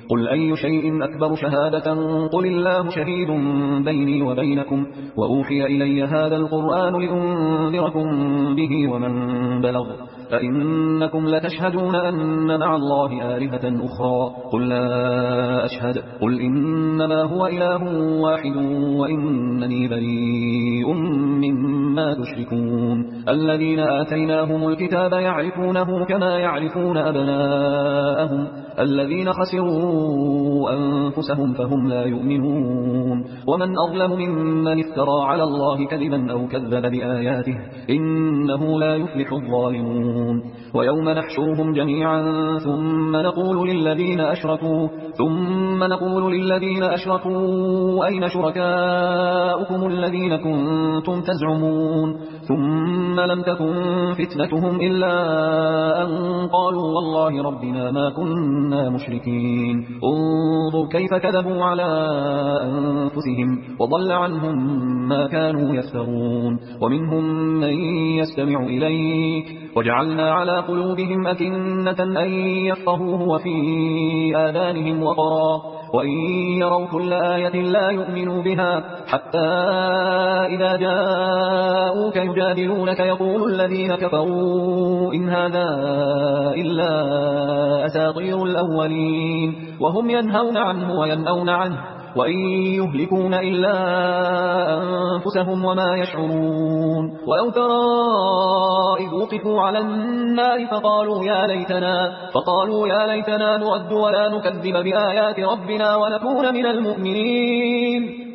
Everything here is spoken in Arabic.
قل أي شيء أكبر شهادة قل الله شهيد بيني وبينكم وأوحي إلي هذا القرآن لأنذركم به ومن بلغ أئنكم لتشهدون أن مع الله آلهة أخرى قل لا أشهد قل إنما هو إله واحد وإنني بريء مما تشركون الذين آتيناهم الكتاب يعرفونه كما يعرفون أبناءهم الذين خسروا أنفسهم فهم لا يؤمنون ومن أظلم ممن افترى على الله كذبا أو كذب بآياته إنه لا يفلح الظالمون ويوم نحشرهم جميعا ثم نقول للذين أشركوا أين شركاؤكم الذين كنتم تزعمون ثم لم تكن فتنتهم إلا أن قالوا والله ربنا ما كنا مشركين انظر كيف كذبوا على أنفسهم وضل عنهم ما كانوا يفترون ومنهم من يستمع إليك وجعلنا على قلوبهم أكنة أن يفقهوه وفي آذانهم وقرا وإن يروا كل آية لا يؤمنوا بها حتى إذا جاءوك يجادلونك يقول الذين كفروا إن هذا إلا أساطير الأولين وهم ينهون عنه وينأون عنه وإن يهلكون إلا أنفسهم وما يشعرون ولو ترى إذ وقفوا على النار فقالوا يا ليتنا نرد ولا نكذب بآيات ربنا ونكون من المؤمنين